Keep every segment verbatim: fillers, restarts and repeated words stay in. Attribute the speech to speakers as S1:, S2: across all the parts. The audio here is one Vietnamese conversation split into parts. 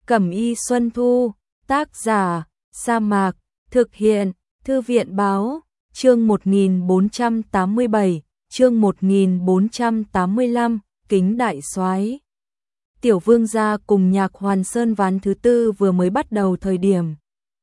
S1: Cẩm y Xuân Thu, tác giả, Sa Mạc, thực hiện, Thư viện Báo, chương một nghìn bốn trăm tám mươi bảy, chương một nghìn bốn trăm tám mươi lăm, Kính đại soái. Tiểu vương gia cùng Nhạc Hoàn Sơn ván thứ tư vừa mới bắt đầu thời điểm.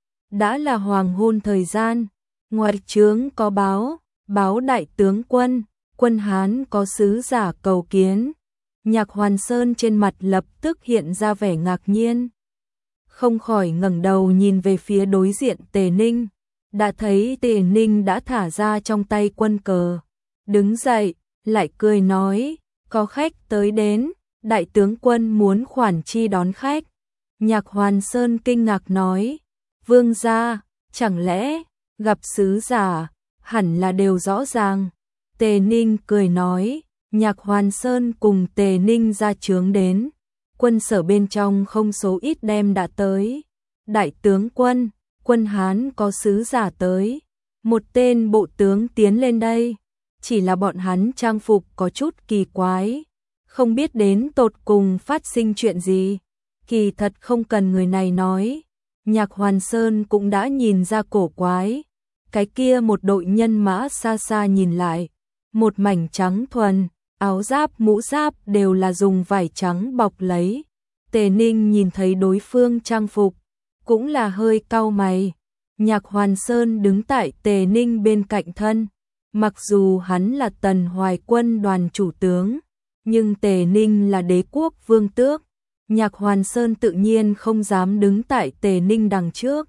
S1: Đã là hoàng hôn thời gian, ngoài trướng có báo, báo đại tướng quân, quân Hán có sứ giả cầu kiến. Nhạc Hoàn Sơn trên mặt lập tức hiện ra vẻ ngạc nhiên. Không khỏi ngẩng đầu nhìn về phía đối diện Tề Ninh, đã thấy Tề Ninh đã thả ra trong tay quân cờ. Đứng dậy, lại cười nói, có khách tới đến, đại tướng quân muốn khoản chi đón khách. Nhạc Hoàn Sơn kinh ngạc nói, vương gia, chẳng lẽ, gặp sứ giả, hẳn là đều rõ ràng. Tề Ninh cười nói, Nhạc Hoàn Sơn cùng Tề Ninh ra trướng đến. Quân sở bên trong không số ít đem đã tới. Đại tướng quân, quân Hán có sứ giả tới. Một tên bộ tướng tiến lên đây. Chỉ là bọn hắn trang phục có chút kỳ quái. Không biết đến tột cùng phát sinh chuyện gì. Kỳ thật không cần người này nói. Nhạc Hoàn Sơn cũng đã nhìn ra cổ quái. Cái kia một đội nhân mã xa xa nhìn lại. Một mảnh trắng thuần. Áo giáp mũ giáp đều là dùng vải trắng bọc lấy. Tề Ninh nhìn thấy đối phương trang phục, cũng là hơi cau mày. Nhạc Hoàn Sơn đứng tại Tề Ninh bên cạnh thân. Mặc dù hắn là Tần Hoài Quân đoàn chủ tướng, nhưng Tề Ninh là đế quốc vương tước. Nhạc Hoàn Sơn tự nhiên không dám đứng tại Tề Ninh đằng trước.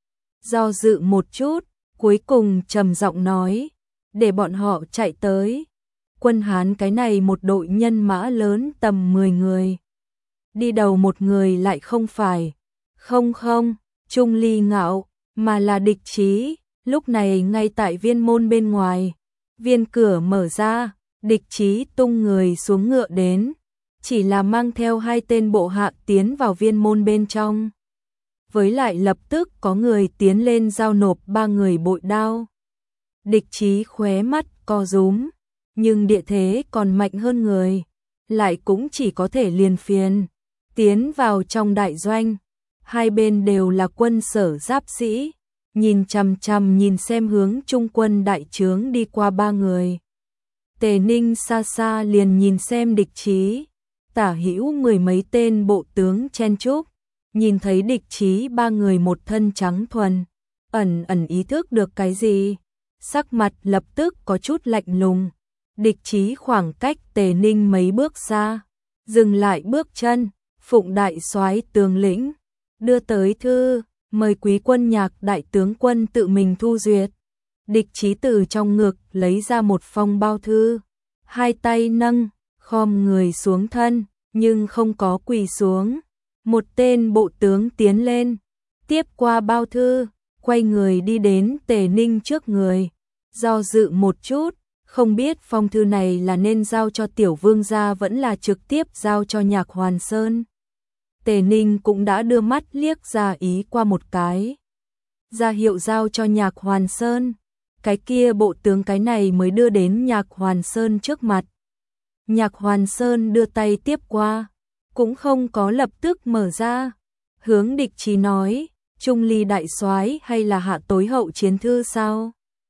S1: Do dự một chút, cuối cùng trầm giọng nói, để bọn họ chạy tới. Quân Hán cái này một đội nhân mã lớn tầm mười người. Đi đầu một người lại không phải, không không, Trung Ly Ngạo, mà là Địch Chí. Lúc này ngay tại viên môn bên ngoài, viên cửa mở ra, Địch Chí tung người xuống ngựa đến, chỉ là mang theo hai tên bộ hạ tiến vào viên môn bên trong. Với lại lập tức có người tiến lên giao nộp ba người bội đao. Địch Chí khóe mắt co rúm. Nhưng địa thế còn mạnh hơn người, lại cũng chỉ có thể liền phiền. Tiến vào trong đại doanh, hai bên đều là quân sở giáp sĩ, nhìn chằm chằm nhìn xem hướng trung quân đại trướng đi qua ba người. Tề Ninh xa xa liền nhìn xem Địch Chí, tả hữu mười mấy tên bộ tướng chen chúc, nhìn thấy Địch Chí ba người một thân trắng thuần, ẩn ẩn ý thức được cái gì, sắc mặt lập tức có chút lạnh lùng. Địch Chí khoảng cách Tề Ninh mấy bước xa, dừng lại bước chân, phụng đại soái tướng lĩnh, đưa tới thư, mời quý quân Nhạc đại tướng quân tự mình thu duyệt. Địch Chí từ trong ngực lấy ra một phong bao thư, hai tay nâng, khom người xuống thân, nhưng không có quỳ xuống. Một tên bộ tướng tiến lên, tiếp qua bao thư, quay người đi đến Tề Ninh trước người, do dự một chút. Không biết phong thư này là nên giao cho tiểu vương gia vẫn là trực tiếp giao cho Nhạc Hoàn Sơn. Tề Ninh cũng đã đưa mắt liếc ra ý qua một cái, ra hiệu giao cho Nhạc Hoàn Sơn. Cái kia bộ tướng cái này mới đưa đến Nhạc Hoàn Sơn trước mặt. Nhạc Hoàn Sơn đưa tay tiếp qua, cũng không có lập tức mở ra. Hướng Địch Chí nói, Trung Ly đại soái hay là hạ tối hậu chiến thư sao?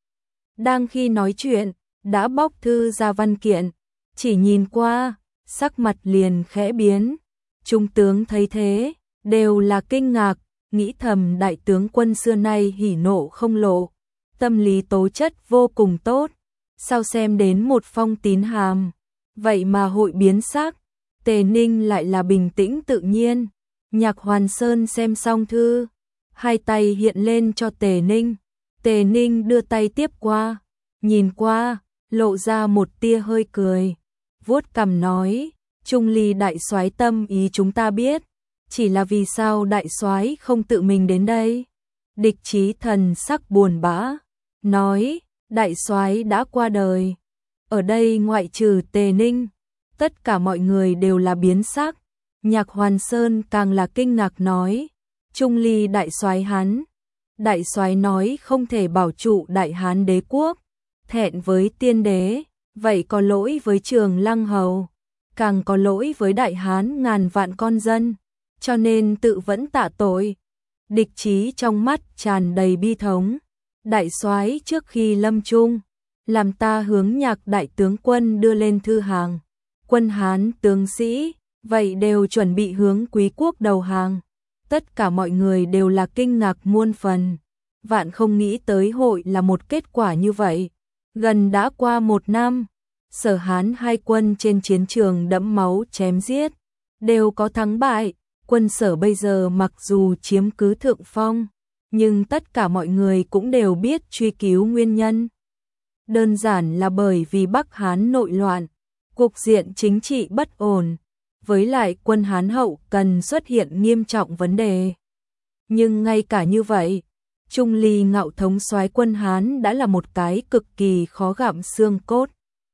S1: Đang khi nói chuyện, đã bóc thư ra văn kiện, chỉ nhìn qua, sắc mặt liền khẽ biến. Trung tướng thấy thế, đều là kinh ngạc, nghĩ thầm đại tướng quân xưa nay hỉ nộ không lộ, tâm lý tố chất vô cùng tốt, sao xem đến một phong tín hàm, vậy mà hội biến sắc. Tề Ninh lại là bình tĩnh tự nhiên. Nhạc Hoàn Sơn xem xong thư, hai tay hiện lên cho Tề Ninh. Tề Ninh đưa tay tiếp qua, nhìn qua, lộ ra một tia hơi cười, vuốt cằm nói, Trung Ly đại soái tâm ý chúng ta biết, chỉ là vì sao đại soái không tự mình đến đây? Địch Chí thần sắc buồn bã, nói, đại soái đã qua đời. Ở đây ngoại trừ Tề Ninh, tất cả mọi người đều là biến sắc. Nhạc Hoàn Sơn càng là kinh ngạc nói, Trung Ly đại soái hắn, đại soái nói không thể bảo trụ Đại Hán đế quốc, thẹn với tiên đế, vậy có lỗi với Trường Lăng hầu, càng có lỗi với Đại Hán ngàn vạn con dân. cho nên tự vẫn tạ tội. Địch Chí trong mắt tràn đầy bi thống. Đại soái trước khi lâm chung, làm ta hướng Nhạc đại tướng quân đưa lên thư hàng. Quân Hán tướng sĩ, vậy đều chuẩn bị hướng Quý quốc đầu hàng. Tất cả mọi người đều là kinh ngạc muôn phần. Vạn không nghĩ tới hội là một kết quả như vậy. Gần đã qua một năm, Sở Hán hai quân trên chiến trường đẫm máu chém giết, đều có thắng bại. Quân Sở bây giờ mặc dù chiếm cứ thượng phong, nhưng tất cả mọi người cũng đều biết truy cứu nguyên nhân. Đơn giản là bởi vì Bắc Hán nội loạn, cục diện chính trị bất ổn, với lại quân Hán hậu cần xuất hiện nghiêm trọng vấn đề. Nhưng ngay cả như vậy, Trung Ly Ngạo thống soái quân Hán đã là một cái cực kỳ khó gặm xương cốt.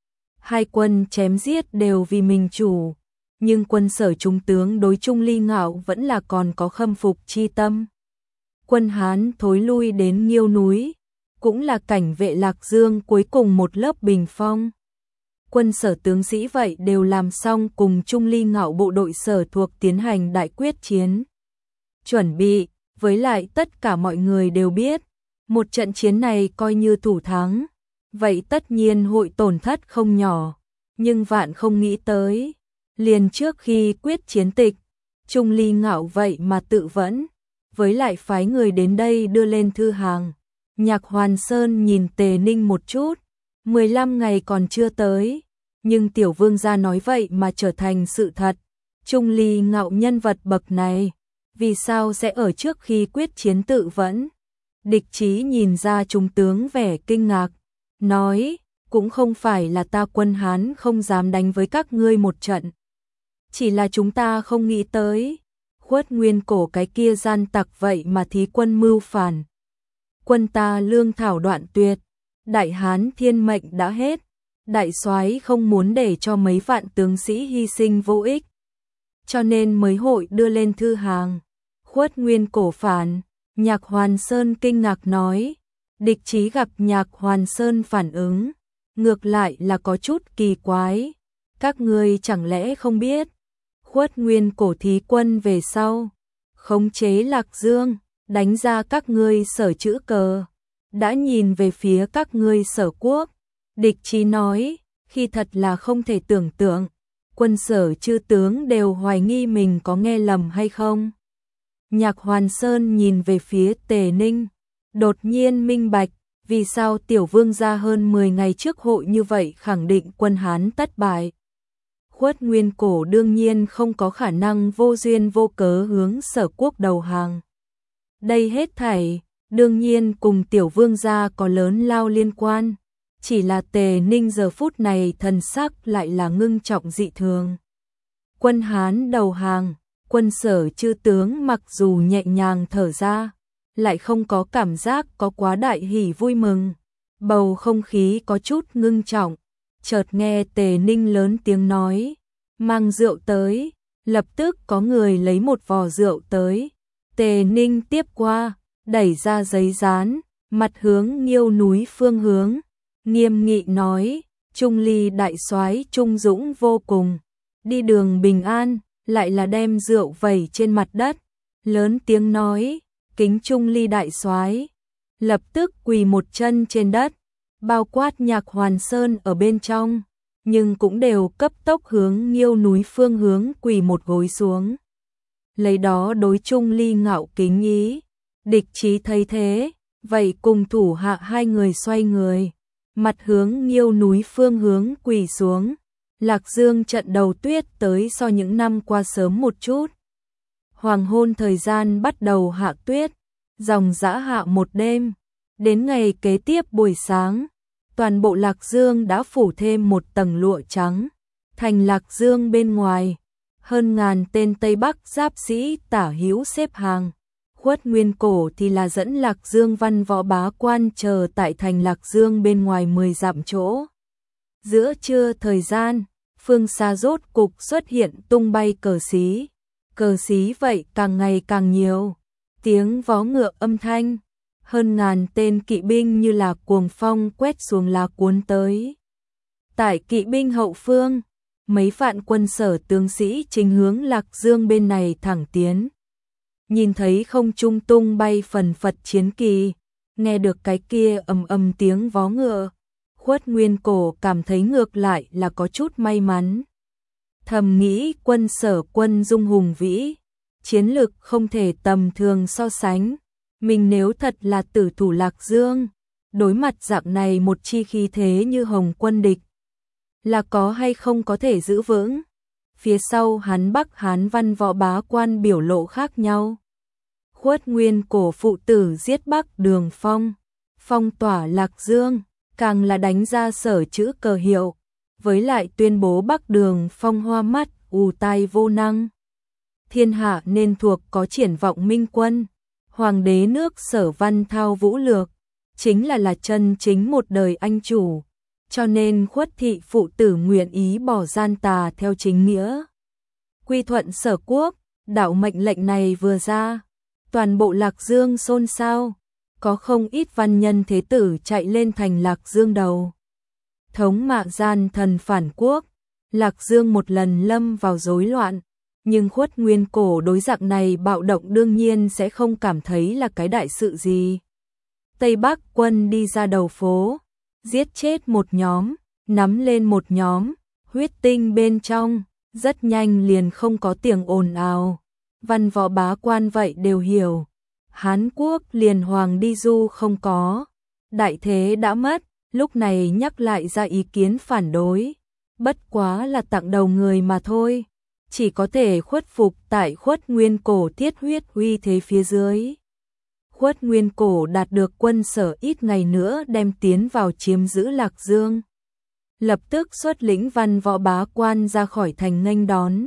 S1: Hai quân chém giết đều vì mình chủ, nhưng quân Sở trung tướng đối Trung Ly Ngạo vẫn là còn có khâm phục chi tâm. Quân Hán thối lui đến Nghiêu núi, cũng là cảnh vệ Lạc Dương cuối cùng một lớp bình phong. Quân Sở tướng sĩ vậy đều làm xong cùng Trung Ly Ngạo bộ đội Sở thuộc tiến hành đại quyết chiến. Chuẩn bị, với lại tất cả mọi người đều biết, một trận chiến này coi như thủ thắng, vậy tất nhiên hội tổn thất không nhỏ, nhưng vạn không nghĩ tới. Liền trước khi quyết chiến tịch, Trung Ly Ngạo vậy mà tự vẫn, với lại phái người đến đây đưa lên thư hàng. Nhạc Hoàn Sơn nhìn Tề Ninh một chút, mười lăm ngày còn chưa tới, nhưng tiểu vương gia nói vậy mà trở thành sự thật. Trung Ly Ngạo nhân vật bậc này, vì sao sẽ ở trước khi quyết chiến tự vẫn? Địch Chí nhìn ra trung tướng vẻ kinh ngạc, nói, cũng không phải là ta quân Hán không dám đánh với các ngươi một trận. Chỉ là chúng ta không nghĩ tới, Khuất Nguyên Cổ cái kia gian tặc vậy mà thí quân mưu phản. Quân ta lương thảo đoạn tuyệt, Đại Hán thiên mệnh đã hết, đại soái không muốn để cho mấy vạn tướng sĩ hy sinh vô ích, cho nên mới hội đưa lên thư hàng. Khuất Nguyên Cổ phản, Nhạc Hoàn Sơn kinh ngạc nói. Địch Chí gặp Nhạc Hoàn Sơn phản ứng, ngược lại là có chút kỳ quái. Các ngươi chẳng lẽ không biết, Khuất Nguyên Cổ thí quân về sau, khống chế Lạc Dương, đánh ra các ngươi Sở chữ cờ, đã nhìn về phía các ngươi Sở quốc. Địch Chí nói, khi thật là không thể tưởng tượng, quân Sở chư tướng đều hoài nghi mình có nghe lầm hay không. Nhạc Hoàn Sơn nhìn về phía Tề Ninh, đột nhiên minh bạch, vì sao tiểu vương gia hơn mười ngày trước hội như vậy khẳng định quân Hán thất bại. Khuất Nguyên Cổ đương nhiên không có khả năng vô duyên vô cớ hướng Sở quốc đầu hàng. Đây hết thảy, đương nhiên cùng tiểu vương gia có lớn lao liên quan, chỉ là Tề Ninh giờ phút này thần sắc lại là ngưng trọng dị thường. Quân Hán đầu hàng, quân Sở chư tướng mặc dù nhẹ nhàng thở ra, lại không có cảm giác có quá đại hỉ vui mừng. Bầu không khí có chút ngưng trọng, chợt nghe Tề Ninh lớn tiếng nói, mang rượu tới, lập tức có người lấy một vò rượu tới. Tề Ninh tiếp qua, đẩy ra giấy dán, mặt hướng Nghiêu núi phương hướng, nghiêm nghị nói, Trung Ly đại soái trung dũng vô cùng, đi đường bình an, lại là đem rượu vẩy trên mặt đất, lớn tiếng nói, kính Trung Ly đại soái, lập tức quỳ một chân trên đất, bao quát Nhạc Hoàn Sơn ở bên trong, nhưng cũng đều cấp tốc hướng Nghiêu núi phương hướng quỳ một gối xuống. Lấy đó đối Trung Ly Ngạo kính ý. Địch Chí thấy thế, vậy cùng thủ hạ hai người xoay người, mặt hướng Nghiêu núi phương hướng quỳ xuống. Lạc Dương trận đầu tuyết tới so những năm qua sớm một chút. Hoàng hôn thời gian bắt đầu hạ tuyết, dòng dã hạ một đêm. Đến ngày kế tiếp buổi sáng, toàn bộ Lạc Dương đã phủ thêm một tầng lụa trắng. Thành Lạc Dương bên ngoài, hơn ngàn tên Tây Bắc giáp sĩ tả hữu xếp hàng. Khuất Nguyên Cổ thì là dẫn Lạc Dương văn võ bá quan chờ tại thành Lạc Dương bên ngoài mười dặm chỗ. Giữa trưa thời gian, phương xa rốt cục xuất hiện tung bay cờ xí. Cờ xí vậy càng ngày càng nhiều, tiếng vó ngựa âm thanh, hơn ngàn tên kỵ binh như là cuồng phong quét xuống lá cuốn tới. Tại kỵ binh hậu phương, mấy vạn quân Sở tướng sĩ chính hướng Lạc Dương bên này thẳng tiến. Nhìn thấy không trung tung bay phần phật chiến kỳ, nghe được cái kia ầm ầm tiếng vó ngựa, Khuất Nguyên Cổ cảm thấy ngược lại là có chút may mắn. Thầm nghĩ quân Sở quân dung hùng vĩ, chiến lực không thể tầm thường so sánh, mình nếu thật là tử thủ Lạc Dương, đối mặt dạng này một chi khí thế như hồng quân địch, là có hay không có thể giữ vững. Phía sau hắn Bắc Hán Văn Võ Bá Quan biểu lộ khác nhau. Khuất Nguyên Cổ phụ tử giết Bắc Đường Phong, phong tỏa Lạc Dương, càng là đánh ra Sở chữ cờ hiệu, với lại tuyên bố Bắc Đường Phong hoa mắt, ù tai vô năng. Thiên hạ nên thuộc có triển vọng minh quân, hoàng đế nước Sở văn thao vũ lược, chính là là chân chính một đời anh chủ, cho nên Khuất thị phụ tử nguyện ý bỏ gian tà theo chính nghĩa. Quy thuận Sở quốc, đạo mệnh lệnh này vừa ra, toàn bộ Lạc Dương xôn xao, có không ít văn nhân thế tử chạy lên thành Lạc Dương đầu. Thống mạ gian thần phản quốc, Lạc Dương một lần lâm vào rối loạn, nhưng Khuất Nguyên Cổ đối dạng này bạo động đương nhiên sẽ không cảm thấy là cái đại sự gì. Tây Bắc quân đi ra đầu phố, giết chết một nhóm, nắm lên một nhóm, huyết tinh bên trong, rất nhanh liền không có tiếng ồn ào. Văn võ bá quan vậy đều hiểu, Hán quốc liền hoàng đi du không có, đại thế đã mất, lúc này nhắc lại ra ý kiến phản đối, bất quá là tặng đầu người mà thôi, chỉ có thể khuất phục tại Khuất Nguyên Cổ thiết huyết uy thế phía dưới. Khuất Nguyên Cổ đạt được quân Sở ít ngày nữa đem tiến vào chiếm giữ Lạc Dương, lập tức xuất lĩnh văn võ bá quan ra khỏi thành nghênh đón.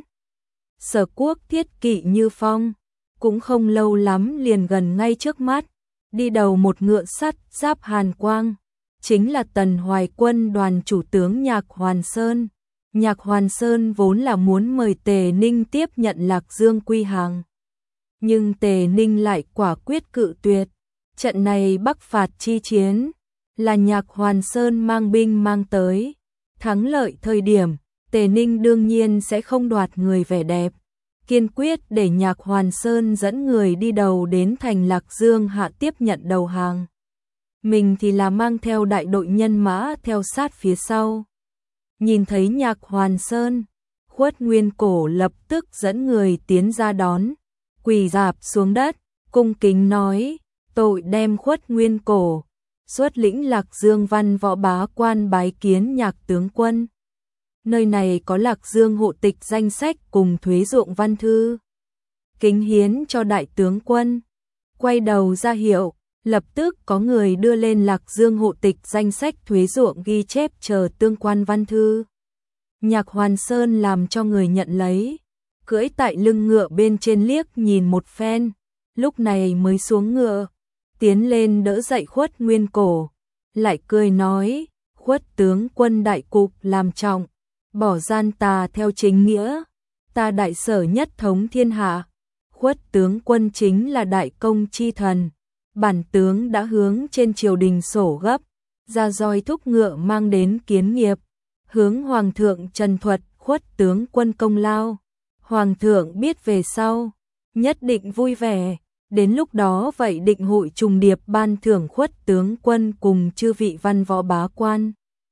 S1: Sở quốc thiết kỵ như phong, cũng không lâu lắm liền gần ngay trước mắt, đi đầu một ngựa sắt giáp hàn quang, chính là Tần Hoài Quân đoàn chủ tướng Nhạc Hoàn Sơn. Nhạc Hoàn Sơn vốn là muốn mời Tề Ninh tiếp nhận Lạc Dương quy hàng, nhưng Tề Ninh lại quả quyết cự tuyệt. Trận này Bắc phạt chi chiến là Nhạc Hoàn Sơn mang binh mang tới, thắng lợi thời điểm, Tề Ninh đương nhiên sẽ không đoạt người vẻ đẹp, kiên quyết để Nhạc Hoàn Sơn dẫn người đi đầu đến thành Lạc Dương hạ tiếp nhận đầu hàng. Mình thì là mang theo đại đội nhân mã theo sát phía sau. Nhìn thấy Nhạc Hoàn Sơn, Khuất Nguyên Cổ lập tức dẫn người tiến ra đón, quỳ rạp xuống đất, cung kính nói, tội đem Khuất Nguyên Cổ, xuất lĩnh Lạc Dương văn võ bá quan bái kiến Nhạc tướng quân. Nơi này có Lạc Dương hộ tịch danh sách cùng thuế ruộng văn thư, kính hiến cho đại tướng quân. Quay đầu ra hiệu, lập tức có người đưa lên Lạc Dương hộ tịch danh sách thuế ruộng ghi chép chờ tương quan văn thư. Nhạc Hoàn Sơn làm cho người nhận lấy, cưỡi tại lưng ngựa bên trên liếc nhìn một phen, lúc này mới xuống ngựa, tiến lên đỡ dậy Khuất Nguyên Cổ, lại cười nói, Khuất tướng quân đại cục làm trọng, bỏ gian tà theo chính nghĩa, ta đại Sở nhất thống thiên hạ, Khuất tướng quân chính là đại công chi thần, bản tướng đã hướng trên triều đình sổ gấp, ra roi thúc ngựa mang đến kiến nghiệp, hướng hoàng thượng trần thuật Khuất tướng quân công lao, hoàng thượng biết về sau, nhất định vui vẻ, đến lúc đó vậy định hội trùng điệp ban thưởng Khuất tướng quân cùng chư vị văn võ bá quan.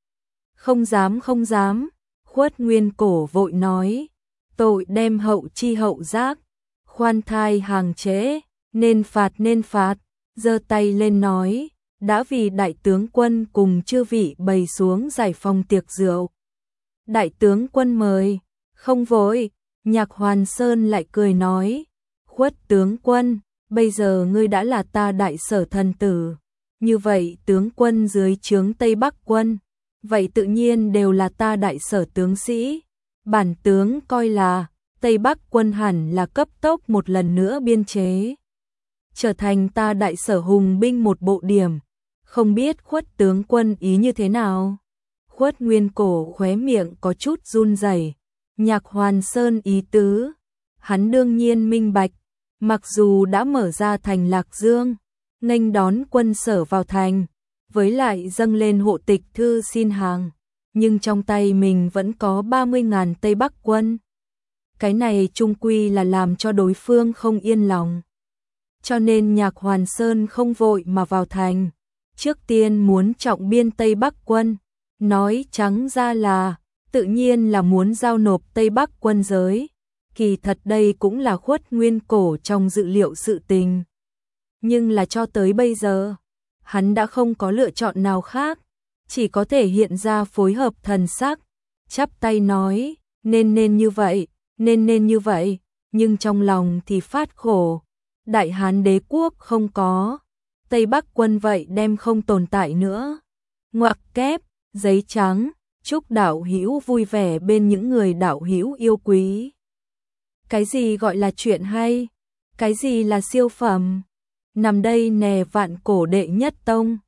S1: Không dám không dám, Khuất Nguyên Cổ vội nói, tội đem hậu chi hậu giác, khoan thai hàng trễ, nên phạt nên phạt, giơ tay lên nói, đã vì đại tướng quân cùng chư vị bày xuống giải phòng tiệc rượu. Đại tướng quân mời, không vội, Nhạc Hoàn Sơn lại cười nói, Khuất tướng quân, bây giờ ngươi đã là ta đại Sở thần tử, như vậy tướng quân dưới trướng Tây Bắc quân, vậy tự nhiên đều là ta đại Sở tướng sĩ, bản tướng coi là Tây Bắc quân hẳn là cấp tốc một lần nữa biên chế, trở thành ta đại Sở hùng binh một bộ điểm, không biết Khuất tướng quân ý như thế nào. Khuất Nguyên Cổ khóe miệng có chút run rẩy, Nhạc Hoàn Sơn ý tứ, hắn đương nhiên minh bạch, mặc dù đã mở ra thành Lạc Dương, nghênh đón quân Sở vào thành, với lại dâng lên hộ tịch thư xin hàng, nhưng trong tay mình vẫn có ba mươi ngàn Tây Bắc quân. Cái này chung quy là làm cho đối phương không yên lòng. Cho nên Nhạc Hoàn Sơn không vội mà vào thành, trước tiên muốn trọng biên Tây Bắc quân, nói trắng ra là tự nhiên là muốn giao nộp Tây Bắc quân giới. Kỳ thật đây cũng là Khuất Nguyên Cổ trong dự liệu sự tình. Nhưng là cho tới bây giờ, hắn đã không có lựa chọn nào khác, chỉ có thể hiện ra phối hợp thần sắc, chắp tay nói, nên nên như vậy, nên nên như vậy, nhưng trong lòng thì phát khổ. Đại Hán đế quốc không có, Tây Bắc quân vậy đem không tồn tại nữa. Ngoặc kép, giấy trắng, chúc đạo hữu vui vẻ bên những người đạo hữu yêu quý. Cái gì gọi là chuyện hay? Cái gì là siêu phẩm? Nằm đây nè Vạn Cổ đệ nhất tông.